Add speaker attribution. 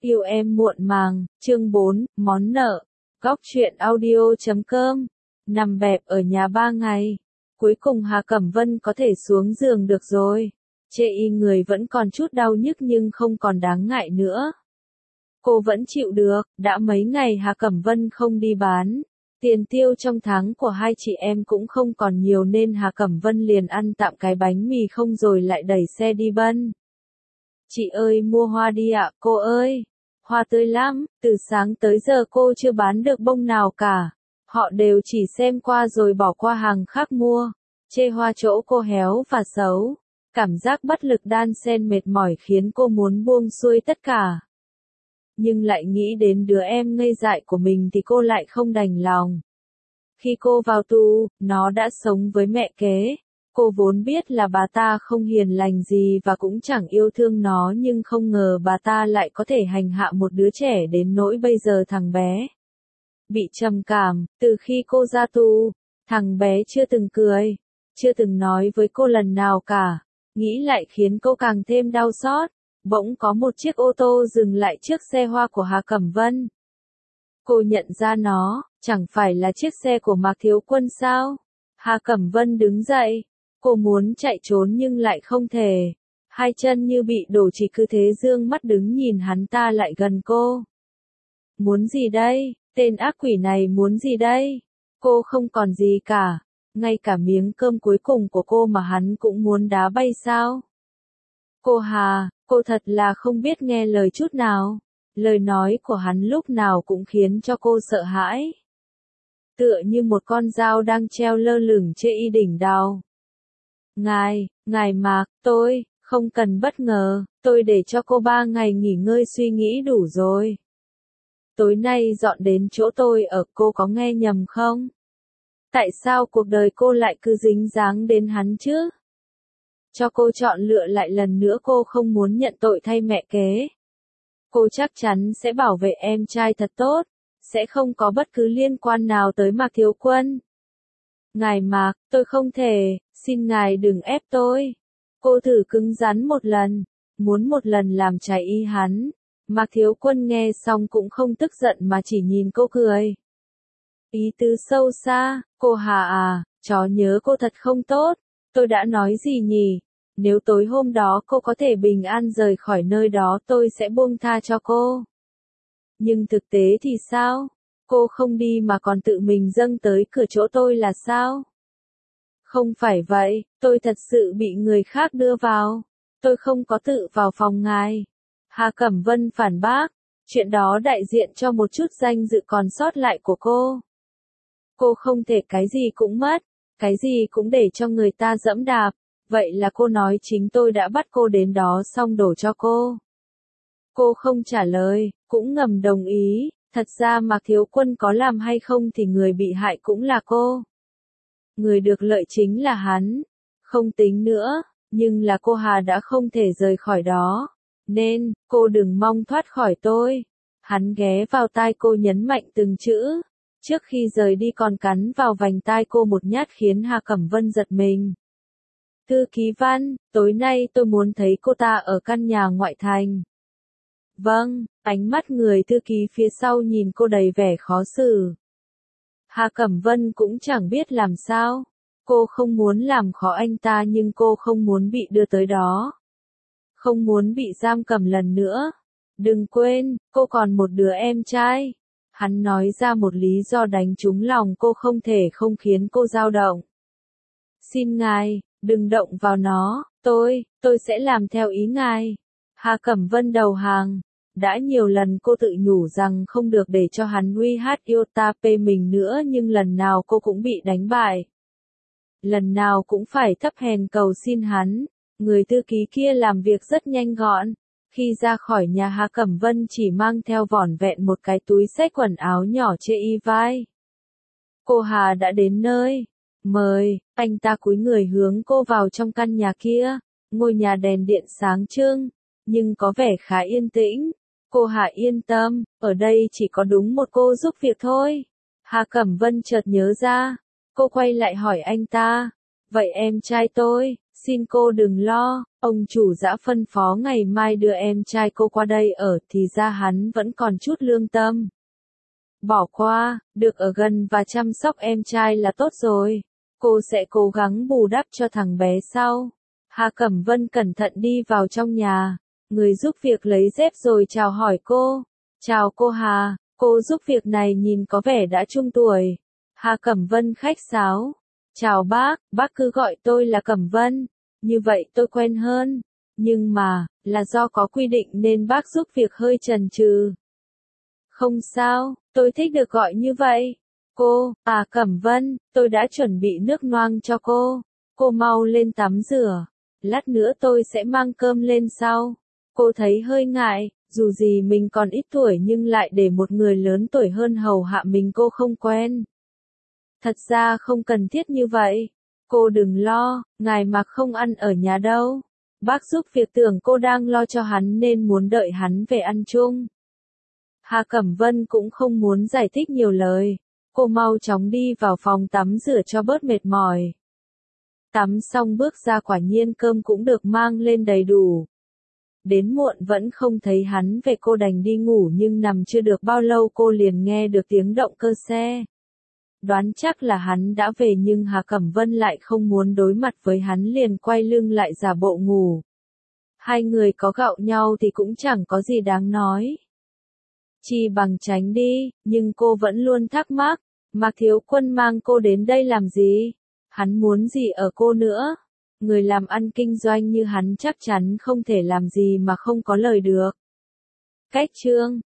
Speaker 1: Yêu em muộn màng, chương 4, món nợ. Góc truyện audio.com. Nằm bẹp ở nhà 3 ngày. Cuối cùng Hà Cẩm Vân có thể xuống giường được rồi. Chê y người vẫn còn chút đau nhức nhưng không còn đáng ngại nữa. Cô vẫn chịu được, đã mấy ngày Hà Cẩm Vân không đi bán. Tiền tiêu trong tháng của hai chị em cũng không còn nhiều nên Hà Cẩm Vân liền ăn tạm cái bánh mì không rồi lại đẩy xe đi Bân. Chị ơi mua hoa đi ạ, cô ơi. Hoa tươi lắm, từ sáng tới giờ cô chưa bán được bông nào cả. Họ đều chỉ xem qua rồi bỏ qua hàng khác mua. Chê hoa chỗ cô héo và xấu. Cảm giác bất lực đan xen mệt mỏi khiến cô muốn buông xuôi tất cả. Nhưng lại nghĩ đến đứa em ngây dại của mình thì cô lại không đành lòng. Khi cô vào tù, nó đã sống với mẹ kế. Cô vốn biết là bà ta không hiền lành gì và cũng chẳng yêu thương nó nhưng không ngờ bà ta lại có thể hành hạ một đứa trẻ đến nỗi bây giờ thằng bé bị trầm cảm. Từ khi cô ra tù, thằng bé chưa từng cười, chưa từng nói với cô lần nào cả. Nghĩ lại khiến cô càng thêm đau xót. Bỗng có một chiếc ô tô dừng lại trước xe hoa của Hà Cẩm Vân. Cô nhận ra nó, chẳng phải là chiếc xe của Mạc Thiếu Quân sao? Hà Cẩm Vân đứng dậy. Cô muốn chạy trốn nhưng lại không thể. Hai chân như bị đổ chỉ cứ thế dương mắt đứng nhìn hắn ta lại gần cô. Muốn gì đây? Tên ác quỷ này muốn gì đây? Cô không còn gì cả. Ngay cả miếng cơm cuối cùng của cô mà hắn cũng muốn đá bay sao? Cô Hà, cô thật là không biết nghe lời chút nào. Lời nói của hắn lúc nào cũng khiến cho cô sợ hãi. Tựa như một con dao đang treo lơ lửng trên y đỉnh đầu. Ngài Mạc, tôi, không cần bất ngờ, tôi để cho cô 3 ngày nghỉ ngơi suy nghĩ đủ rồi. Tối nay dọn đến chỗ tôi ở, cô có nghe nhầm không? Tại sao cuộc đời cô lại cứ dính dáng đến hắn chứ? Cho cô chọn lựa lại lần nữa, cô không muốn nhận tội thay mẹ kế. Cô chắc chắn sẽ bảo vệ em trai thật tốt, sẽ không có bất cứ liên quan nào tới Mạc Thiếu Quân. Ngài Mạc, tôi không thể, xin ngài đừng ép tôi. Cô thử cứng rắn một lần, muốn một lần làm trái ý hắn. Mạc Thiếu Quân nghe xong cũng không tức giận mà chỉ nhìn cô cười. Ý tứ sâu xa, cô Hà à, chó nhớ cô thật không tốt. Tôi đã nói gì nhỉ? Nếu tối hôm đó cô có thể bình an rời khỏi nơi đó tôi sẽ buông tha cho cô. Nhưng thực tế thì sao? Cô không đi mà còn tự mình dâng tới cửa chỗ tôi là sao? Không phải vậy, tôi thật sự bị người khác đưa vào. Tôi không có tự vào phòng ngài. Hà Cẩm Vân phản bác. Chuyện đó đại diện cho một chút danh dự còn sót lại của cô. Cô không thể cái gì cũng mất, cái gì cũng để cho người ta dẫm đạp. Vậy là cô nói chính tôi đã bắt cô đến đó xong đổ cho cô. Cô không trả lời, cũng ngầm đồng ý. Thật ra Mạc Thiếu Quân có làm hay không thì người bị hại cũng là cô. Người được lợi chính là hắn. Không tính nữa, nhưng là cô Hà đã không thể rời khỏi đó. Nên, cô đừng mong thoát khỏi tôi. Hắn ghé vào tai cô nhấn mạnh từng chữ. Trước khi rời đi còn cắn vào vành tai cô một nhát khiến Hà Cẩm Vân giật mình. Thư ký Văn, tối nay tôi muốn thấy cô ta ở căn nhà ngoại thành. Vâng, ánh mắt người thư ký phía sau nhìn cô đầy vẻ khó xử. Hà Cẩm Vân cũng chẳng biết làm sao. Cô không muốn làm khó anh ta nhưng cô không muốn bị đưa tới đó. Không muốn bị giam cầm lần nữa. Đừng quên, cô còn một đứa em trai. Hắn nói ra một lý do đánh trúng lòng cô không thể không khiến cô dao động. Xin ngài, đừng động vào nó, tôi sẽ làm theo ý ngài. Hà Cẩm Vân đầu hàng. Đã nhiều lần cô tự nhủ rằng không được để cho hắn uy hát yêu ta pê mình nữa nhưng lần nào cô cũng bị đánh bại. Lần nào cũng phải thấp hèn cầu xin hắn. Người thư ký kia làm việc rất nhanh gọn. Khi ra khỏi nhà Hà Cẩm Vân chỉ mang theo vỏn vẹn một cái túi xách quần áo nhỏ trên y vai. Cô Hà đã đến nơi. Mời, anh ta cúi người hướng cô vào trong căn nhà kia. Ngôi nhà đèn điện sáng trưng, nhưng có vẻ khá yên tĩnh. Cô Hà yên tâm, ở đây chỉ có đúng một cô giúp việc thôi. Hà Cẩm Vân chợt nhớ ra. Cô quay lại hỏi anh ta. Vậy em trai tôi, Xin cô đừng lo, ông chủ đã phân phó ngày mai đưa em trai cô qua đây ở, thì ra hắn vẫn còn chút lương tâm. Bỏ qua, được ở gần và chăm sóc em trai là tốt rồi. Cô sẽ cố gắng bù đắp cho thằng bé sau. Hà Cẩm Vân cẩn thận đi vào trong nhà. Người giúp việc lấy dép rồi chào hỏi cô. Chào cô Hà, cô giúp việc này nhìn có vẻ đã trung tuổi. Hà Cẩm Vân khách sáo. Chào bác cứ gọi tôi là Cẩm Vân. Như vậy tôi quen hơn. Nhưng mà, là do có quy định nên bác giúp việc hơi chần chừ. Không sao, tôi thích được gọi như vậy. Cô, Cẩm Vân, tôi đã chuẩn bị nước noang cho cô. Cô mau lên tắm rửa. Lát nữa tôi sẽ mang cơm lên sau. Cô thấy hơi ngại, dù gì mình còn ít tuổi nhưng lại để một người lớn tuổi hơn hầu hạ mình cô không quen. Thật ra không cần thiết như vậy. Cô đừng lo, ngài Mạc không ăn ở nhà đâu. Bác giúp việc tưởng cô đang lo cho hắn nên muốn đợi hắn về ăn chung. Hà Cẩm Vân cũng không muốn giải thích nhiều lời. Cô mau chóng đi vào phòng tắm rửa cho bớt mệt mỏi. Tắm xong bước ra quả nhiên cơm cũng được mang lên đầy đủ. Đến muộn vẫn không thấy hắn về cô đành đi ngủ nhưng nằm chưa được bao lâu cô liền nghe được tiếng động cơ xe. Đoán chắc là hắn đã về nhưng Hà Cẩm Vân lại không muốn đối mặt với hắn liền quay lưng lại giả bộ ngủ. Hai người có gạo nhau thì cũng chẳng có gì đáng nói. Chi bằng tránh đi, nhưng cô vẫn luôn thắc mắc, Mạc Thiếu Quân mang cô đến đây làm gì? Hắn muốn gì ở cô nữa? Người làm ăn kinh doanh như hắn chắc chắn không thể làm gì mà không có lời được. Cách chương